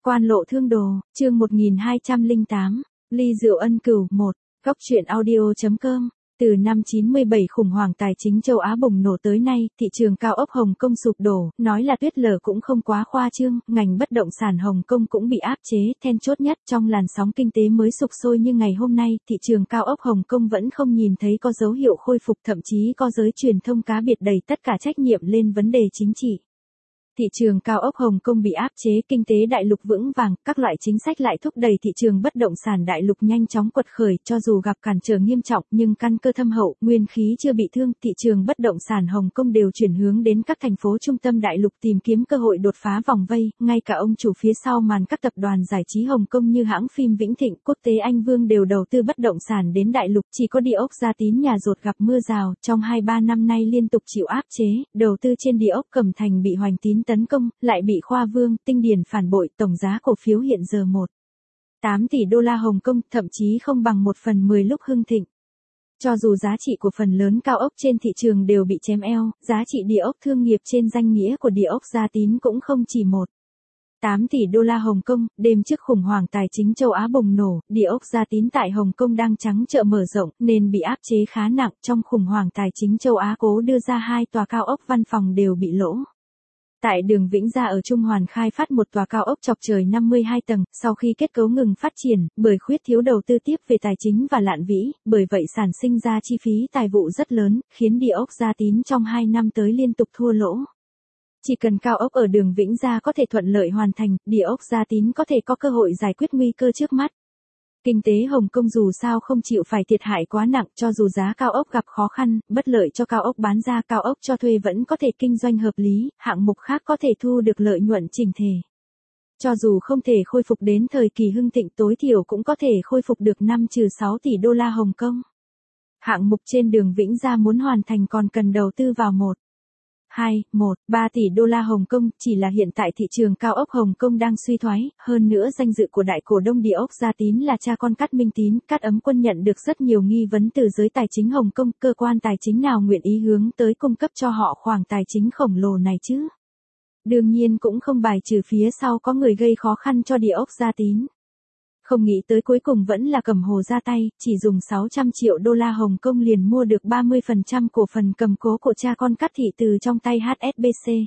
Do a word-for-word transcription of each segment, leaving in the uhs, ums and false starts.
Quan lộ thương đồ, chương một nghìn hai trăm lẻ tám, ly rượu ân cửu, một, góc truyện audio.com. Từ năm chín mươi bảy khủng hoảng tài chính châu Á bùng nổ tới nay, thị trường cao ốc Hồng Kông sụp đổ, nói là tuyết lở cũng không quá khoa trương, ngành bất động sản Hồng Kông cũng bị áp chế, then chốt nhất trong làn sóng kinh tế mới sục sôi như ngày hôm nay, thị trường cao ốc Hồng Kông vẫn không nhìn thấy có dấu hiệu khôi phục, thậm chí có giới truyền thông cá biệt đẩy tất cả trách nhiệm lên vấn đề chính trị. Thị trường cao ốc Hồng Kông bị áp chế, kinh tế đại lục vững vàng, các loại chính sách lại thúc đẩy thị trường bất động sản đại lục nhanh chóng quật khởi, cho dù gặp cản trở nghiêm trọng nhưng căn cơ thâm hậu, nguyên khí chưa bị thương, thị trường bất động sản Hồng Kông đều chuyển hướng đến các thành phố trung tâm đại lục tìm kiếm cơ hội đột phá vòng vây, ngay cả ông chủ phía sau màn các tập đoàn giải trí Hồng Kông như hãng phim Vĩnh Thịnh, Quốc tế Anh Vương đều đầu tư bất động sản đến đại lục, chỉ có địa ốc Gia Tín nhà rột gặp mưa rào, trong hai ba năm nay liên tục chịu áp chế, đầu tư trên địa ốc Cẩm Thành bị Hoành Tín tấn công, lại bị Khoa Vương, Tinh Điền phản bội, tổng giá cổ phiếu hiện giờ một phẩy tám tỷ đô la Hồng Kông, thậm chí không bằng một phần mười lúc hưng thịnh. Cho dù giá trị của phần lớn cao ốc trên thị trường đều bị chém eo, giá trị địa ốc thương nghiệp trên danh nghĩa của địa ốc Gia Tín cũng không chỉ một phẩy tám tỷ đô la Hồng Kông, đêm trước khủng hoảng tài chính châu Á bùng nổ, địa ốc Gia Tín tại Hồng Kông đang trắng trợn mở rộng nên bị áp chế khá nặng, trong khủng hoảng tài chính châu Á cố đưa ra hai tòa cao ốc văn phòng đều bị lỗ. Tại đường Vĩnh Gia ở Trung Hoàn khai phát một tòa cao ốc chọc trời năm mươi hai tầng, sau khi kết cấu ngừng phát triển, bởi khuyết thiếu đầu tư tiếp về tài chính và lạn vĩ, bởi vậy sản sinh ra chi phí tài vụ rất lớn, khiến địa ốc Gia Tín trong hai năm tới liên tục thua lỗ. Chỉ cần cao ốc ở đường Vĩnh Gia có thể thuận lợi hoàn thành, địa ốc Gia Tín có thể có cơ hội giải quyết nguy cơ trước mắt. Kinh tế Hồng Kông dù sao không chịu phải thiệt hại quá nặng, cho dù giá cao ốc gặp khó khăn, bất lợi cho cao ốc bán ra, cao ốc cho thuê vẫn có thể kinh doanh hợp lý, hạng mục khác có thể thu được lợi nhuận chỉnh thể. Cho dù không thể khôi phục đến thời kỳ hưng thịnh, tối thiểu cũng có thể khôi phục được năm đến sáu tỷ đô la Hồng Kông. Hạng mục trên đường Vĩnh Gia muốn hoàn thành còn cần đầu tư vào một hai, một, ba tỷ đô la Hồng Kông, chỉ là hiện tại thị trường cao ốc Hồng Kông đang suy thoái, hơn nữa danh dự của đại cổ đông địa ốc Gia Tín là cha con Cát Minh Tín, Cát Ấm Quân nhận được rất nhiều nghi vấn từ giới tài chính Hồng Kông, cơ quan tài chính nào nguyện ý hướng tới cung cấp cho họ khoản tài chính khổng lồ này chứ? Đương nhiên cũng không bài trừ phía sau có người gây khó khăn cho địa ốc Gia Tín. Không nghĩ tới cuối cùng vẫn là Cẩm Hồ ra tay, chỉ dùng sáu trăm triệu đô la Hồng Kông liền mua được ba mươi phần trăm cổ phần cầm cố của cha con Cát Thị từ trong tay hát ét bê xê.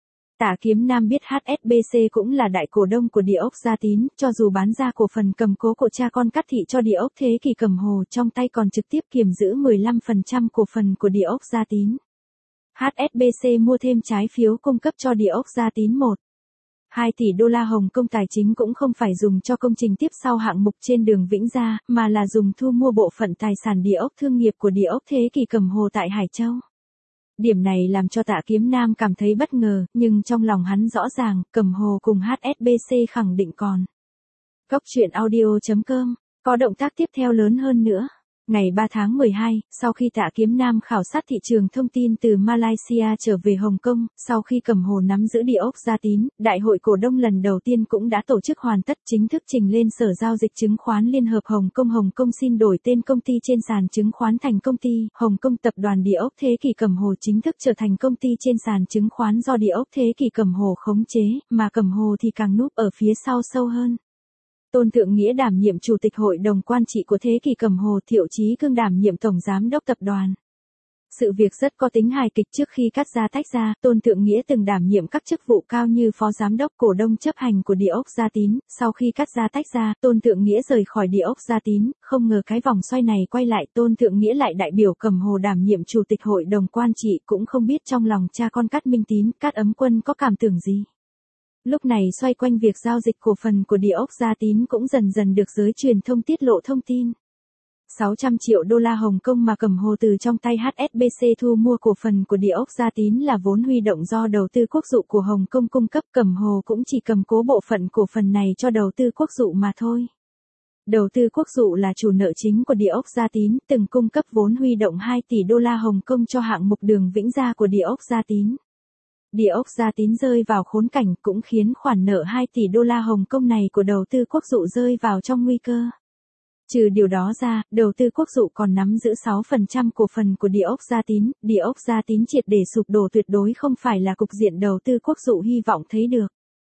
Tạ Kiếm Nam biết hát ét bê xê cũng là đại cổ đông của địa ốc Gia Tín, cho dù bán ra cổ phần cầm cố của cha con Cát Thị cho địa ốc Thế Kỷ Cẩm Hồ, trong tay còn trực tiếp kiềm giữ mười lăm phần trăm cổ phần của địa ốc Gia Tín. hát ét bê xê mua thêm trái phiếu cung cấp cho địa ốc Gia Tín một phẩy hai tỷ đô la Hồng Kông, tài chính cũng không phải dùng cho công trình tiếp sau hạng mục trên đường Vĩnh Gia, mà là dùng thu mua bộ phận tài sản địa ốc thương nghiệp của địa ốc Thế Kỷ Cẩm Hồ tại Hải Châu. Điểm này làm cho Tạ Kiếm Nam cảm thấy bất ngờ, nhưng trong lòng hắn rõ ràng, Cẩm Hồ cùng hát ét bê xê khẳng định còn. Góc truyện audio.com, có động tác tiếp theo lớn hơn nữa. Ngày ba tháng mười hai, sau khi Tạ Kiếm Nam khảo sát thị trường thông tin từ Malaysia trở về Hồng Kông, sau khi Cẩm Hồ nắm giữ địa ốc Gia Tín, đại hội cổ đông lần đầu tiên cũng đã tổ chức hoàn tất, chính thức trình lên Sở Giao dịch Chứng khoán Liên hợp Hồng Kông. Hồng Kông xin đổi tên công ty trên sàn chứng khoán thành công ty Hồng Kông Tập đoàn Địa ốc Thế Kỷ Cẩm Hồ, chính thức trở thành công ty trên sàn chứng khoán do địa ốc Thế Kỷ Cẩm Hồ khống chế, mà Cẩm Hồ thì càng núp ở phía sau sâu hơn. Tôn Thượng Nghĩa đảm nhiệm chủ tịch hội đồng quan trị của Thế Kỷ Cẩm Hồ, Thiệu Chí Cương đảm nhiệm tổng giám đốc tập đoàn. Sự việc rất có tính hài kịch, trước khi cắt ra tách ra, Tôn Thượng Nghĩa từng đảm nhiệm các chức vụ cao như phó giám đốc cổ đông chấp hành của địa ốc Gia Tín, sau khi cắt ra tách ra, Tôn Thượng Nghĩa rời khỏi địa ốc Gia Tín, không ngờ cái vòng xoay này quay lại, Tôn Thượng Nghĩa lại đại biểu Cẩm Hồ đảm nhiệm chủ tịch hội đồng quan trị, cũng không biết trong lòng cha con Cát Minh Tín, Cát Ấm Quân có cảm tưởng gì. Lúc này xoay quanh việc giao dịch cổ phần của địa ốc Gia Tín cũng dần dần được giới truyền thông tiết lộ thông tin. sáu trăm triệu đô la Hồng Kông mà Cẩm Hồ từ trong tay hát ét bê xê thu mua cổ phần của địa ốc Gia Tín là vốn huy động do đầu tư quốc dụ của Hồng Kông cung cấp, Cẩm Hồ cũng chỉ cầm cố bộ phận cổ phần này cho đầu tư quốc dụ mà thôi. Đầu tư quốc dụ là chủ nợ chính của địa ốc Gia Tín, từng cung cấp vốn huy động hai tỷ đô la Hồng Kông cho hạng mục đường Vĩnh Gia của địa ốc Gia Tín. Địa ốc Gia Tín rơi vào khốn cảnh cũng khiến khoản nợ hai tỷ đô la Hồng Kông này của đầu tư quốc dụ rơi vào trong nguy cơ. Trừ điều đó ra, đầu tư quốc dụ còn nắm giữ sáu phần trăm cổ phần của địa ốc Gia Tín, địa ốc Gia Tín triệt để sụp đổ tuyệt đối không phải là cục diện đầu tư quốc dụ hy vọng thấy được.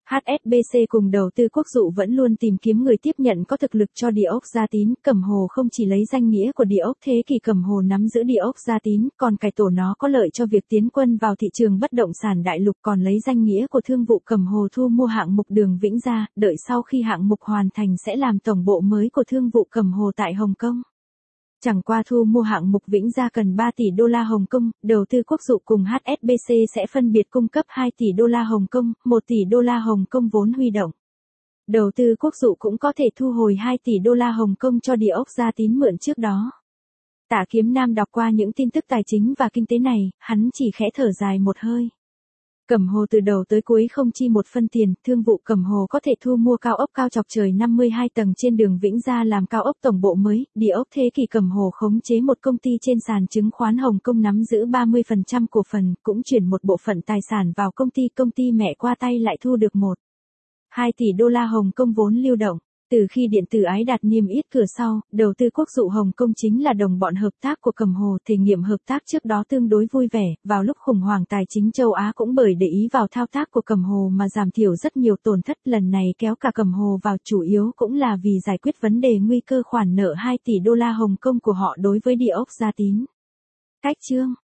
hát ét bê xê cùng đầu tư quốc dụ vẫn luôn tìm kiếm người tiếp nhận có thực lực cho Địa ốc Gia Tín. Cẩm Hồ không chỉ lấy danh nghĩa của Địa ốc Thế Kỷ Cẩm Hồ nắm giữ Địa ốc Gia Tín, còn cải tổ nó có lợi cho việc tiến quân vào thị trường bất động sản đại lục, còn lấy danh nghĩa của thương vụ Cẩm Hồ thu mua hạng mục đường Vĩnh Gia, đợi sau khi hạng mục hoàn thành sẽ làm tổng bộ mới của thương vụ Cẩm Hồ tại Hồng Kông. Chẳng qua thu mua hạng mục Vĩnh Gia cần ba tỷ đô la Hồng Kông, đầu tư quốc dụ cùng hát ét bê xê sẽ phân biệt cung cấp hai tỷ đô la Hồng Kông, một tỷ đô la Hồng Kông vốn huy động. Đầu tư quốc dụ cũng có thể thu hồi hai tỷ đô la Hồng Kông cho Địa ốc Gia Tín mượn trước đó. Tạ Kiếm Nam đọc qua những tin tức tài chính và kinh tế này, hắn chỉ khẽ thở dài một hơi. Cẩm Hồ từ đầu tới cuối không chi một phân tiền, thương vụ Cẩm Hồ có thể thu mua cao ốc cao chọc trời năm mươi hai tầng trên đường Vĩnh Gia làm cao ốc tổng bộ mới, Địa ốc Thế Kỷ Cẩm Hồ khống chế một công ty trên sàn chứng khoán Hồng Kông nắm giữ ba mươi phần trăm cổ phần, cũng chuyển một bộ phận tài sản vào công ty, công ty mẹ qua tay lại thu được một phẩy hai tỷ đô la Hồng Kông vốn lưu động. Từ khi điện tử Ái Đạt niêm yết cửa sau, đầu tư quốc dụ Hồng Kông chính là đồng bọn hợp tác của Cẩm Hồ, thể nghiệm hợp tác trước đó tương đối vui vẻ, vào lúc khủng hoảng tài chính châu Á cũng bởi để ý vào thao tác của Cẩm Hồ mà giảm thiểu rất nhiều tổn thất, lần này kéo cả Cẩm Hồ vào chủ yếu cũng là vì giải quyết vấn đề nguy cơ khoản nợ hai tỷ đô la Hồng Kông của họ đối với Địa ốc Gia Tín. Cách chương